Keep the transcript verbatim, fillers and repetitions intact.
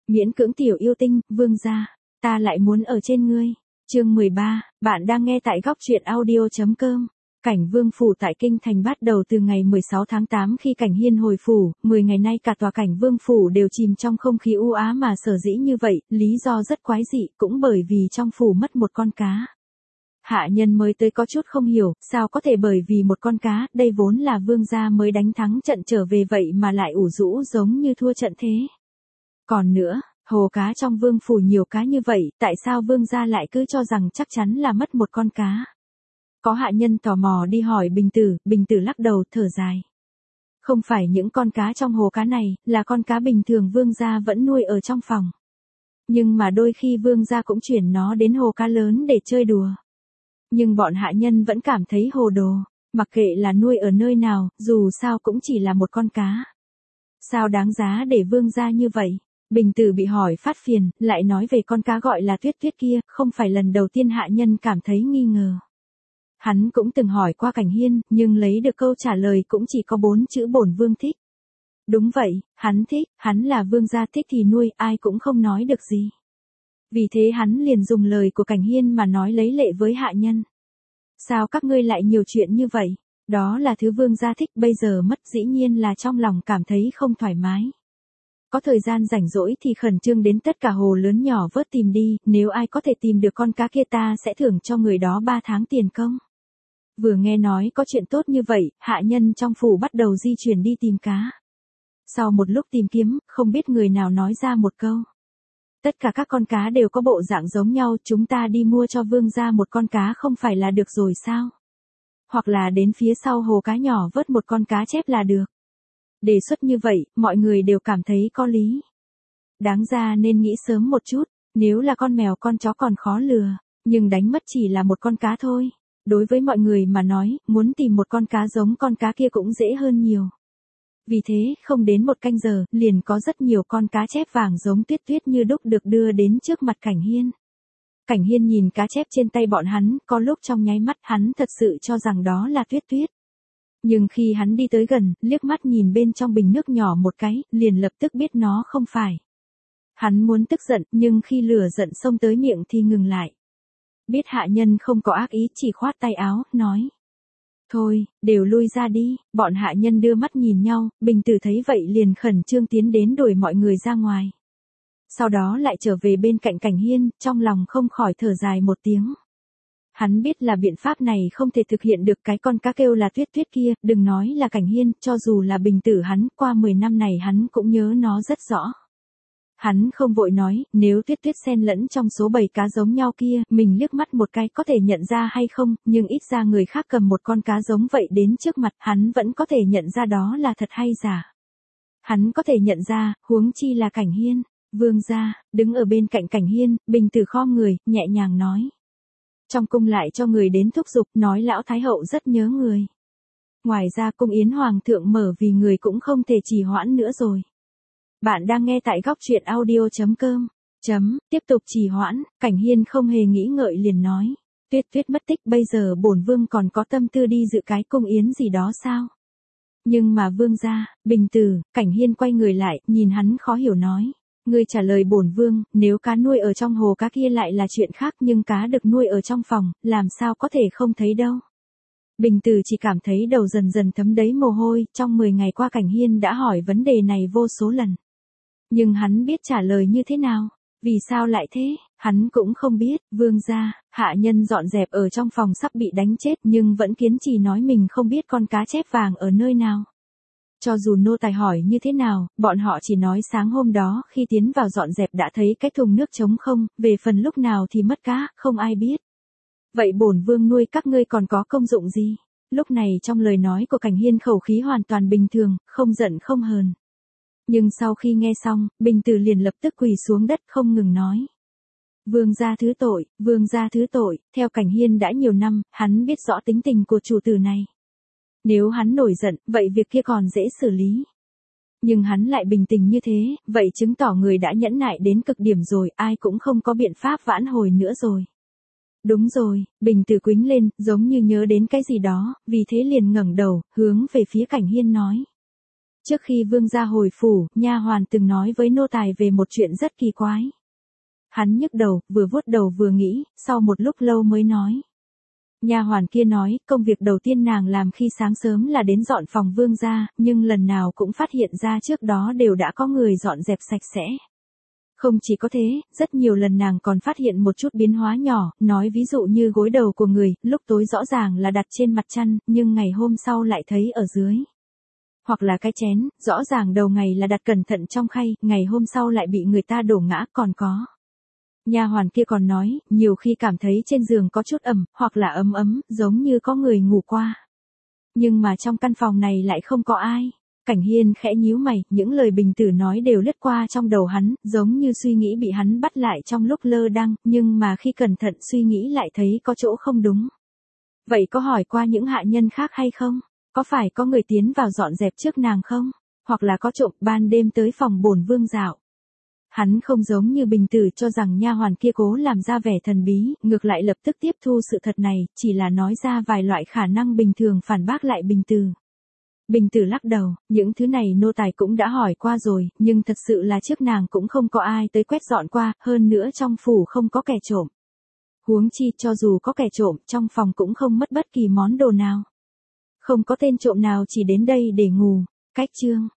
Miễn cưỡng tiểu yêu tinh, vương gia, ta lại muốn ở trên ngươi. Chương mười ba, bạn đang nghe tại góc truyện audio.com. Cảnh Vương phủ tại kinh thành bắt đầu từ ngày mười sáu tháng tám khi Cảnh Hiên hồi phủ, mười ngày nay cả tòa Cảnh Vương phủ đều chìm trong không khí u ám mà sở dĩ như vậy, lý do rất quái dị, cũng bởi vì trong phủ mất một con cá. Hạ nhân mới tới có chút không hiểu, sao có thể bởi vì một con cá, đây vốn là vương gia mới đánh thắng trận trở về vậy mà lại ủ rũ giống như thua trận thế. Còn nữa, hồ cá trong vương phủ nhiều cá như vậy, tại sao vương gia lại cứ cho rằng chắc chắn là mất một con cá? Có hạ nhân tò mò đi hỏi Bình Tử, Bình Tử lắc đầu thở dài. Không phải những con cá trong hồ cá này, là con cá bình thường vương gia vẫn nuôi ở trong phòng. Nhưng mà đôi khi vương gia cũng chuyển nó đến hồ cá lớn để chơi đùa. Nhưng bọn hạ nhân vẫn cảm thấy hồ đồ, mặc kệ là nuôi ở nơi nào, dù sao cũng chỉ là một con cá. Sao đáng giá để vương gia như vậy? Bình Tử bị hỏi phát phiền, lại nói về con cá gọi là Tuyết Tuyết kia, không phải lần đầu tiên hạ nhân cảm thấy nghi ngờ. Hắn cũng từng hỏi qua Cảnh Hiên, nhưng lấy được câu trả lời cũng chỉ có bốn chữ bổn vương thích. Đúng vậy, hắn thích, hắn là vương gia thích thì nuôi, ai cũng không nói được gì. Vì thế hắn liền dùng lời của Cảnh Hiên mà nói lấy lệ với hạ nhân. Sao các ngươi lại nhiều chuyện như vậy? Đó là thứ vương gia thích, bây giờ mất dĩ nhiên là trong lòng cảm thấy không thoải mái. Có thời gian rảnh rỗi thì khẩn trương đến tất cả hồ lớn nhỏ vớt tìm đi, nếu ai có thể tìm được con cá kia ta sẽ thưởng cho người đó ba tháng tiền công. Vừa nghe nói có chuyện tốt như vậy, hạ nhân trong phủ bắt đầu di chuyển đi tìm cá. Sau một lúc tìm kiếm, không biết người nào nói ra một câu. Tất cả các con cá đều có bộ dạng giống nhau, chúng ta đi mua cho vương gia một con cá không phải là được rồi sao? Hoặc là đến phía sau hồ cá nhỏ vớt một con cá chép là được. Đề xuất như vậy, mọi người đều cảm thấy có lý. Đáng ra nên nghĩ sớm một chút, nếu là con mèo con chó còn khó lừa, nhưng đánh mất chỉ là một con cá thôi. Đối với mọi người mà nói, muốn tìm một con cá giống con cá kia cũng dễ hơn nhiều. Vì thế, không đến một canh giờ, liền có rất nhiều con cá chép vàng giống Tuyết Tuyết như đúc được đưa đến trước mặt Cảnh Hiên. Cảnh Hiên nhìn cá chép trên tay bọn hắn, có lúc trong nháy mắt hắn thật sự cho rằng đó là Tuyết Tuyết. Nhưng khi hắn đi tới gần, liếc mắt nhìn bên trong bình nước nhỏ một cái, liền lập tức biết nó không phải. Hắn muốn tức giận, nhưng khi lửa giận xông tới miệng thì ngừng lại. Biết hạ nhân không có ác ý, chỉ khoát tay áo, nói. Thôi, đều lui ra đi, bọn hạ nhân đưa mắt nhìn nhau, Bình Tử thấy vậy liền khẩn trương tiến đến đuổi mọi người ra ngoài. Sau đó lại trở về bên cạnh Cảnh Hiên, trong lòng không khỏi thở dài một tiếng. Hắn biết là biện pháp này không thể thực hiện được, cái con cá kêu là Tuyết Tuyết kia, đừng nói là Cảnh Hiên, cho dù là Bình Tử hắn, qua mười năm này hắn cũng nhớ nó rất rõ. Hắn không vội nói, nếu Tuyết Tuyết xen lẫn trong số bảy cá giống nhau kia, mình liếc mắt một cái có thể nhận ra hay không, nhưng ít ra người khác cầm một con cá giống vậy đến trước mặt, hắn vẫn có thể nhận ra đó là thật hay giả. Hắn có thể nhận ra, huống chi là Cảnh Hiên. Vương gia, đứng ở bên cạnh Cảnh Hiên, Bình Tử khom người, nhẹ nhàng nói. Trong cung lại cho người đến thúc giục, nói lão thái hậu rất nhớ người. Ngoài ra cung yến hoàng thượng mở vì người cũng không thể trì hoãn nữa rồi. Bạn đang nghe tại góc truyện audio.com. Chấm, tiếp tục trì hoãn, Cảnh Hiên không hề nghĩ ngợi liền nói. Tuyết Tuyết mất tích, bây giờ bổn vương còn có tâm tư đi dự cái cung yến gì đó sao? Nhưng mà vương gia, Bình Tử, Cảnh Hiên quay người lại, nhìn hắn khó hiểu nói. Ngươi trả lời bổn vương, nếu cá nuôi ở trong hồ cá kia lại là chuyện khác, nhưng cá được nuôi ở trong phòng, làm sao có thể không thấy đâu. Bình Tử chỉ cảm thấy đầu dần dần thấm đẫy mồ hôi, trong mười ngày qua Cảnh Hiên đã hỏi vấn đề này vô số lần. Nhưng hắn biết trả lời như thế nào, vì sao lại thế, hắn cũng không biết. Vương gia, hạ nhân dọn dẹp ở trong phòng sắp bị đánh chết nhưng vẫn kiên trì nói mình không biết con cá chép vàng ở nơi nào. Cho dù nô tài hỏi như thế nào, bọn họ chỉ nói sáng hôm đó khi tiến vào dọn dẹp đã thấy cái thùng nước trống không, về phần lúc nào thì mất cá, không ai biết. Vậy bổn vương nuôi các ngươi còn có công dụng gì? Lúc này trong lời nói của Cảnh Hiên khẩu khí hoàn toàn bình thường, không giận không hờn. Nhưng sau khi nghe xong, Bình Tử liền lập tức quỳ xuống đất không ngừng nói. Vương gia thứ tội, vương gia thứ tội, theo Cảnh Hiên đã nhiều năm, hắn biết rõ tính tình của chủ tử này. Nếu hắn nổi giận, vậy việc kia còn dễ xử lý. Nhưng hắn lại bình tĩnh như thế, vậy chứng tỏ người đã nhẫn nại đến cực điểm rồi, ai cũng không có biện pháp vãn hồi nữa rồi. Đúng rồi, Bình Tử quĩnh lên, giống như nhớ đến cái gì đó, vì thế liền ngẩng đầu, hướng về phía Cảnh Hiên nói. Trước khi vương gia hồi phủ, nha hoàn từng nói với nô tài về một chuyện rất kỳ quái. Hắn nhức đầu, vừa vuốt đầu vừa nghĩ, sau một lúc lâu mới nói. Nha hoàn kia nói, công việc đầu tiên nàng làm khi sáng sớm là đến dọn phòng vương gia, nhưng lần nào cũng phát hiện ra trước đó đều đã có người dọn dẹp sạch sẽ. Không chỉ có thế, rất nhiều lần nàng còn phát hiện một chút biến hóa nhỏ, nói ví dụ như gối đầu của người, lúc tối rõ ràng là đặt trên mặt chăn, nhưng ngày hôm sau lại thấy ở dưới. Hoặc là cái chén, rõ ràng đầu ngày là đặt cẩn thận trong khay, ngày hôm sau lại bị người ta đổ ngã, còn có. Nha hoàn kia còn nói, nhiều khi cảm thấy trên giường có chút ẩm, hoặc là ấm ấm, giống như có người ngủ qua. Nhưng mà trong căn phòng này lại không có ai. Cảnh Hiên khẽ nhíu mày, những lời Bình Tử nói đều lướt qua trong đầu hắn, giống như suy nghĩ bị hắn bắt lại trong lúc lơ đãng, nhưng mà khi cẩn thận suy nghĩ lại thấy có chỗ không đúng. Vậy có hỏi qua những hạ nhân khác hay không? Có phải có người tiến vào dọn dẹp trước nàng không? Hoặc là có trộm ban đêm tới phòng bổn vương dạo? Hắn không giống như Bình Tử cho rằng nha hoàn kia cố làm ra vẻ thần bí, ngược lại lập tức tiếp thu sự thật này, chỉ là nói ra vài loại khả năng bình thường phản bác lại Bình Tử. Bình Tử lắc đầu, những thứ này nô tài cũng đã hỏi qua rồi, nhưng thật sự là trước nàng cũng không có ai tới quét dọn qua, hơn nữa trong phủ không có kẻ trộm. Huống chi cho dù có kẻ trộm, trong phòng cũng không mất bất kỳ món đồ nào. Không có tên trộm nào chỉ đến đây để ngủ. Cách chương